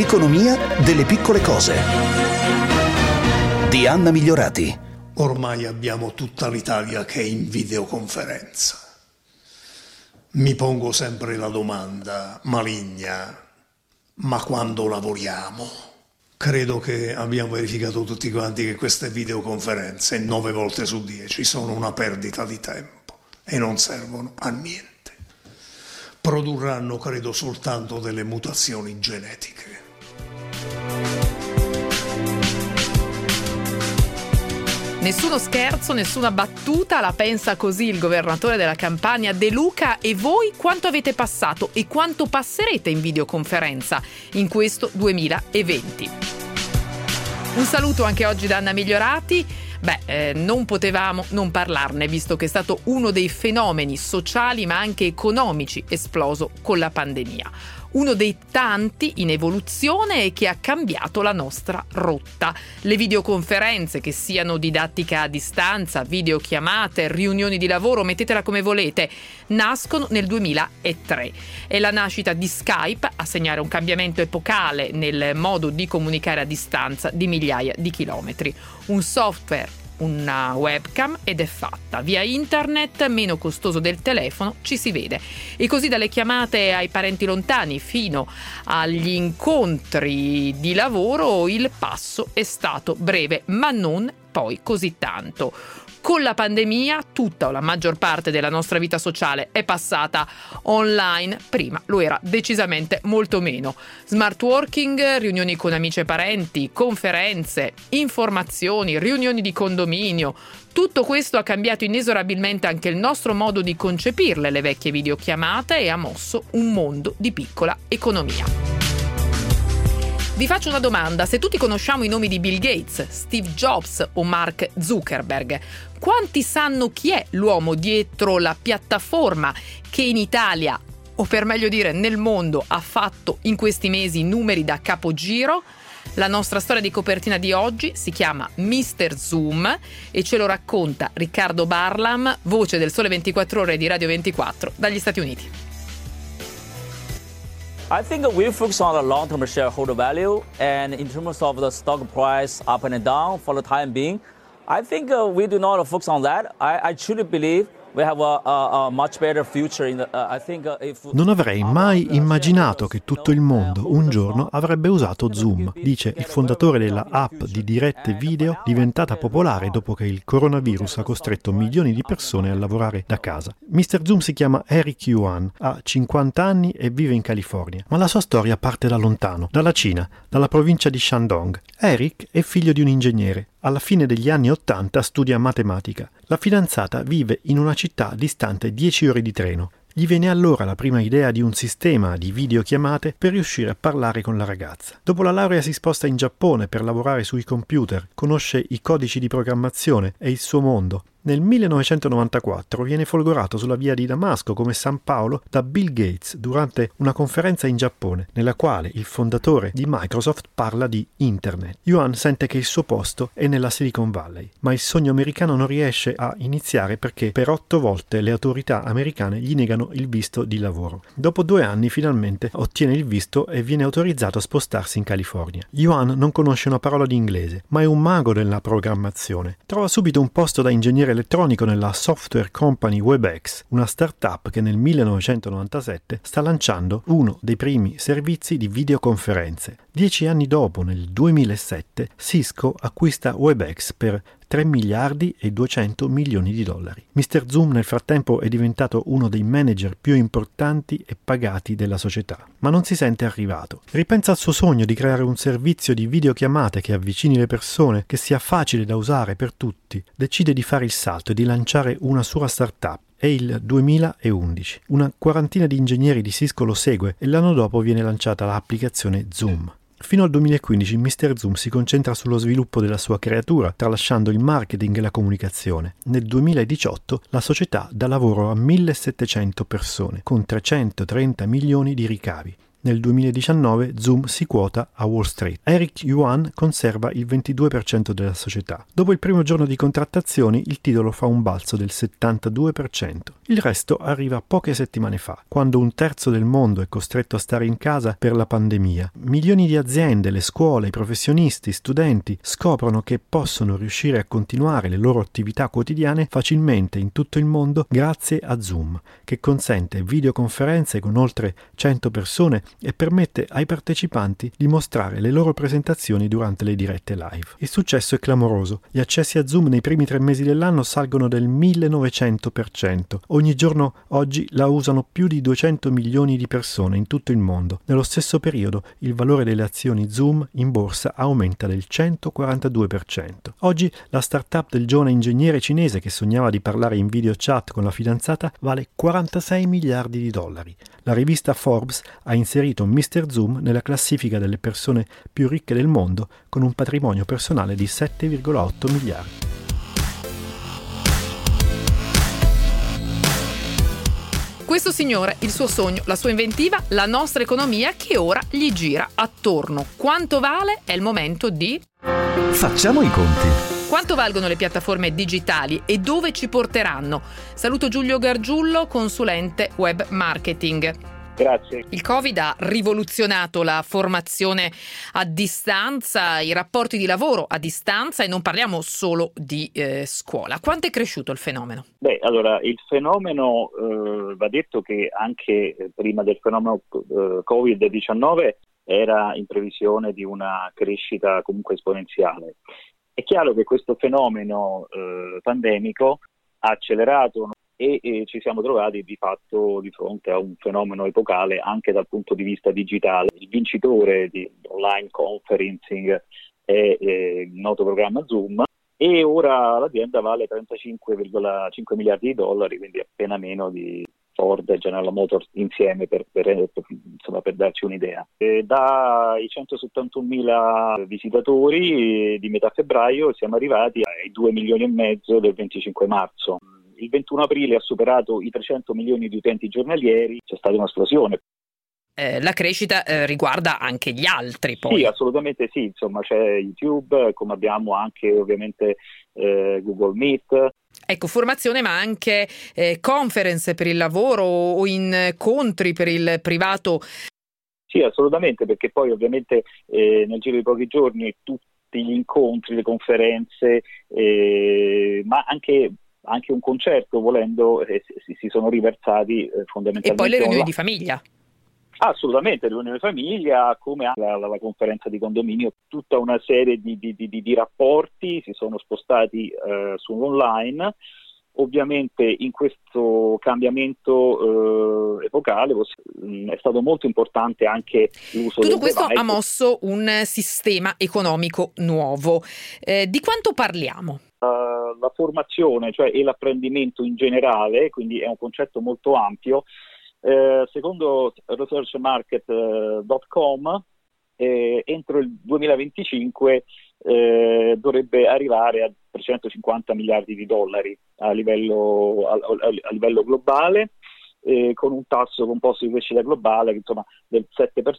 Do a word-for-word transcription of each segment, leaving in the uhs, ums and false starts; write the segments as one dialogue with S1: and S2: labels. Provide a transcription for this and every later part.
S1: L'economia delle piccole cose di Anna Migliorati.
S2: Ormai abbiamo tutta l'Italia che è in videoconferenza. Mi pongo sempre la domanda maligna, ma quando lavoriamo? Credo che abbiamo verificato tutti quanti che queste videoconferenze, nove volte su dieci, sono una perdita di tempo e non servono a niente. Produrranno, credo, soltanto delle mutazioni genetiche.
S3: Nessuno scherzo, nessuna battuta, la pensa così il governatore della Campania De Luca. E voi quanto avete passato e quanto passerete in videoconferenza in questo duemilaventi? Un saluto anche oggi da Anna Migliorati. Beh, eh, non potevamo non parlarne, visto che è stato uno dei fenomeni sociali ma anche economici esploso con la pandemia. Uno dei tanti in evoluzione e che ha cambiato la nostra rotta. Le videoconferenze, che siano didattica a distanza, videochiamate, riunioni di lavoro, mettetela come volete, nascono nel duemilatré. È la nascita di Skype a segnare un cambiamento epocale nel modo di comunicare a distanza di migliaia di chilometri. Un software, una webcam ed è fatta. Via internet, meno costoso del telefono, ci si vede. E così dalle chiamate ai parenti lontani fino agli incontri di lavoro il passo è stato breve, ma non poi così tanto. Con la pandemia tutta o la maggior parte della nostra vita sociale è passata online, prima lo era decisamente molto meno. Smart working, riunioni con amici e parenti, conferenze, informazioni, riunioni di condominio. Tutto questo ha cambiato inesorabilmente anche il nostro modo di concepirle le vecchie videochiamate e ha mosso un mondo di piccola economia. Vi faccio una domanda: se tutti conosciamo i nomi di Bill Gates, Steve Jobs o Mark Zuckerberg, quanti sanno chi è l'uomo dietro la piattaforma che in Italia, o per meglio dire nel mondo, ha fatto in questi mesi numeri da capogiro? La nostra storia di copertina di oggi si chiama mister Zoom e ce lo racconta Riccardo Barlam, voce del Sole ventiquattro Ore di Radio ventiquattro dagli Stati Uniti.
S4: I think we focus on the long-term shareholder value, and in terms of the stock price up and down for the time being, I think uh, we do not focus on that. I, I truly believe we have a, a, a much better future in the, uh, I think uh, if
S5: Non avrei mai immaginato che tutto il mondo un giorno avrebbe usato Zoom, dice il fondatore della app di dirette video diventata popolare dopo che il coronavirus ha costretto milioni di persone a lavorare da casa. mister Zoom si chiama Eric Yuan, ha cinquanta anni e vive in California, ma la sua storia parte da lontano, dalla Cina, dalla provincia di Shandong. Eric è figlio di un ingegnere. Alla fine degli anni Ottanta studia matematica. La fidanzata vive in una città distante dieci ore di treno. Gli viene allora la prima idea di un sistema di videochiamate per riuscire a parlare con la ragazza. Dopo la laurea si sposta in Giappone per lavorare sui computer, conosce i codici di programmazione e il suo mondo. Nel millenovecentonovantaquattro viene folgorato sulla via di Damasco come San Paolo da Bill Gates durante una conferenza in Giappone, nella quale il fondatore di Microsoft parla di Internet. Yuan sente che il suo posto è nella Silicon Valley, ma il sogno americano non riesce a iniziare perché per otto volte le autorità americane gli negano il visto di lavoro. Dopo due anni finalmente ottiene il visto e viene autorizzato a spostarsi in California. Yuan non conosce una parola di inglese, ma è un mago della programmazione. Trova subito un posto da ingegnere elettronico nella software company WebEx, una startup che nel millenovecentonovantasette sta lanciando uno dei primi servizi di videoconferenze. Dieci anni dopo, nel duemilasette, Cisco acquista WebEx per tre miliardi e duecento milioni di dollari. mister Zoom nel frattempo è diventato uno dei manager più importanti e pagati della società, ma non si sente arrivato. Ripensa al suo sogno di creare un servizio di videochiamate che avvicini le persone, che sia facile da usare per tutti. Decide di fare il salto e di lanciare una sua startup. È il duemilaundici. Una quarantina di ingegneri di Cisco lo segue e l'anno dopo viene lanciata l'applicazione Zoom. Fino al duemilaquindici mister Zoom si concentra sullo sviluppo della sua creatura, tralasciando il marketing e la comunicazione. Nel duemiladiciotto la società dà lavoro a millesettecento persone, con trecentotrenta milioni di ricavi. Nel duemiladiciannove Zoom si quota a Wall Street. Eric Yuan conserva il ventidue per cento della società. Dopo il primo giorno di contrattazioni il titolo fa un balzo del settantadue per cento. Il resto arriva poche settimane fa, quando un terzo del mondo è costretto a stare in casa per la pandemia. Milioni di aziende, le scuole, i professionisti, studenti scoprono che possono riuscire a continuare le loro attività quotidiane facilmente in tutto il mondo grazie a Zoom, che consente videoconferenze con oltre cento persone e permette ai partecipanti di mostrare le loro presentazioni durante le dirette live. Il successo è clamoroso. Gli accessi a Zoom nei primi tre mesi dell'anno salgono del millenovecento per cento. Ogni giorno oggi la usano più di duecento milioni di persone in tutto il mondo. Nello stesso periodo il valore delle azioni Zoom in borsa aumenta del centoquarantadue per cento. Oggi la startup del giovane ingegnere cinese che sognava di parlare in video chat con la fidanzata vale quarantasei miliardi di dollari. La rivista Forbes ha inserito mister Zoom nella classifica delle persone più ricche del mondo con un patrimonio personale di sette virgola otto miliardi.
S3: Questo signore, il suo sogno, la sua inventiva, la nostra economia che ora gli gira attorno. Quanto vale? È il momento di...
S1: Facciamo i conti.
S3: Quanto valgono le piattaforme digitali e dove ci porteranno? Saluto Giulio Gargiullo, consulente web marketing.
S6: Grazie.
S3: Il Covid ha rivoluzionato la formazione a distanza, i rapporti di lavoro a distanza e non parliamo solo di eh, scuola. Quanto è cresciuto il fenomeno?
S6: Beh, allora, il fenomeno, eh, va detto che anche prima del fenomeno eh, covid diciannove era in previsione di una crescita comunque esponenziale. È chiaro che questo fenomeno eh, pandemico ha accelerato e, e ci siamo trovati di fatto di fronte a un fenomeno epocale anche dal punto di vista digitale. Il vincitore di online conferencing è, è il noto programma Zoom e ora l'azienda vale trentacinque virgola cinque miliardi di dollari, quindi appena meno di Ford e General Motors insieme per, per, per, insomma, per darci un'idea. E dai centosettantunomila visitatori di metà febbraio siamo arrivati ai due milioni e mezzo del venticinque marzo. Il ventuno aprile ha superato i trecento milioni di utenti giornalieri, c'è stata un'esplosione.
S3: Eh, la crescita eh, riguarda anche gli altri poi.
S6: Sì, assolutamente sì, insomma c'è YouTube, come abbiamo anche ovviamente eh, Google Meet.
S3: Ecco, formazione ma anche eh, conference per il lavoro o incontri per il privato.
S6: Sì, assolutamente, perché poi ovviamente eh, nel giro di pochi giorni tutti gli incontri, le conferenze, eh, ma anche... anche un concerto, volendo, eh, si, si sono riversati eh, fondamentalmente.
S3: E poi le riunioni
S6: là.
S3: di famiglia.
S6: Assolutamente, le riunioni di famiglia, come la, la, la conferenza di condominio, tutta una serie di, di, di, di rapporti si sono spostati eh, sull'online. Ovviamente in questo cambiamento eh, epocale mh, è stato molto importante anche l'uso
S3: Tutto
S6: del
S3: questo
S6: device.
S3: Ha mosso un sistema economico nuovo. Eh, di quanto parliamo?
S6: Uh, la formazione, cioè e l'apprendimento in generale, quindi è un concetto molto ampio. Eh, secondo research market punto com eh, entro il duemilaventicinque eh, dovrebbe arrivare a trecentocinquanta miliardi di dollari a livello, a, a, a livello globale, eh, con un tasso composto di crescita globale insomma, del sette per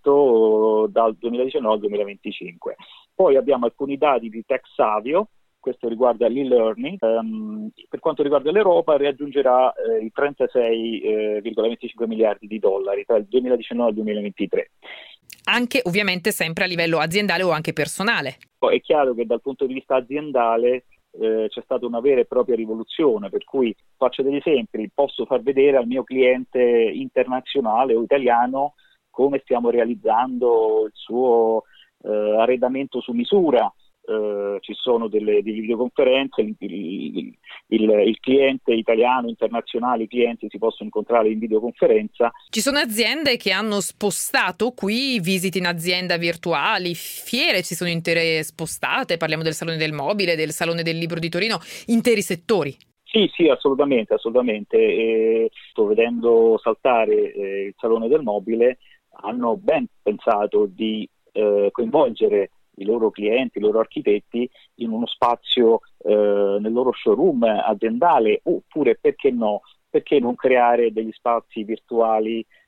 S6: cento dal duemiladiciannove al duemilaventicinque. Poi abbiamo alcuni dati di TechSavio. Questo riguarda l'e-learning. Um, per quanto riguarda l'Europa raggiungerà eh, i trentasei virgola venticinque miliardi di dollari tra il duemiladiciannove e il duemilaventitré.
S3: Anche ovviamente sempre a livello aziendale o anche personale.
S6: Poi è chiaro che dal punto di vista aziendale eh, c'è stata una vera e propria rivoluzione, per cui faccio degli esempi, posso far vedere al mio cliente internazionale o italiano come stiamo realizzando il suo eh, arredamento su misura. Uh, ci sono delle, delle videoconferenze, il, il, il, il cliente italiano, internazionale, i clienti si possono incontrare in videoconferenza.
S3: Ci sono aziende che hanno spostato qui visite in azienda virtuali, fiere si sono intere spostate, parliamo del Salone del Mobile, del Salone del Libro di Torino, interi settori.
S6: Sì, sì, assolutamente, assolutamente. E sto vedendo saltare eh, il Salone del Mobile, hanno ben pensato di eh, coinvolgere i loro clienti, i loro architetti in uno spazio eh, nel loro showroom aziendale, oppure perché no, perché non creare degli spazi virtuali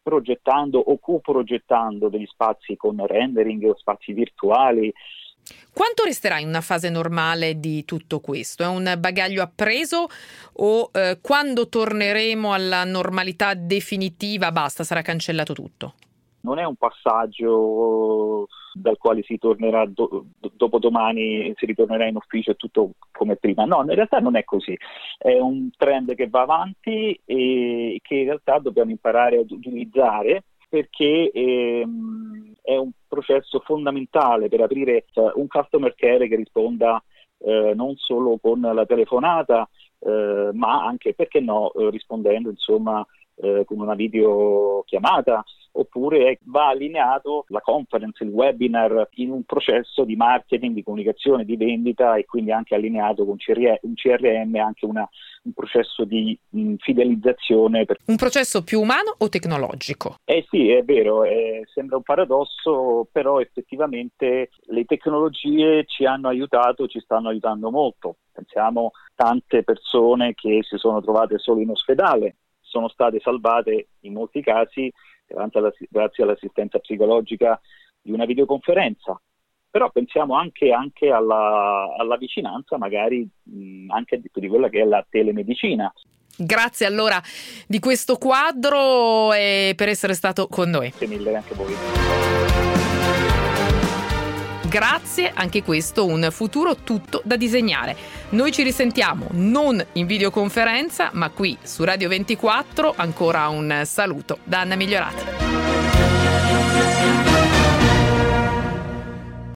S6: progettando o coprogettando degli spazi con rendering o spazi virtuali.
S3: Quanto resterà in una fase normale di tutto questo? È un bagaglio appreso o eh, quando torneremo alla normalità definitiva basta, sarà cancellato tutto?
S6: Non è un passaggio dal quale si tornerà do, dopo domani, si ritornerà in ufficio e tutto come prima. No, in realtà non è così. È un trend che va avanti e che in realtà dobbiamo imparare ad utilizzare, perché ehm, è un processo fondamentale per aprire cioè, un customer care che risponda eh, non solo con la telefonata, eh, ma anche, perché no, eh, rispondendo insomma eh, con una videochiamata, oppure va allineato la conference, il webinar in un processo di marketing, di comunicazione, di vendita e quindi anche allineato con un C R M, anche una, un processo di mh, fidelizzazione. Per...
S3: Un processo più umano o tecnologico?
S6: Eh sì, è vero, eh, sembra un paradosso, però effettivamente le tecnologie ci hanno aiutato, ci stanno aiutando molto. Pensiamo a tante persone che si sono trovate solo in ospedale, sono state salvate in molti casi grazie all'assistenza psicologica di una videoconferenza, però pensiamo anche, anche alla, alla vicinanza magari mh, anche di, di quella che è la telemedicina.
S3: Grazie allora di questo quadro e per essere stato con noi.
S6: Grazie mille anche voi.
S3: Grazie, anche questo un futuro tutto da disegnare. Noi ci risentiamo non in videoconferenza, ma qui su Radio ventiquattro. Ancora un saluto da Anna Migliorati.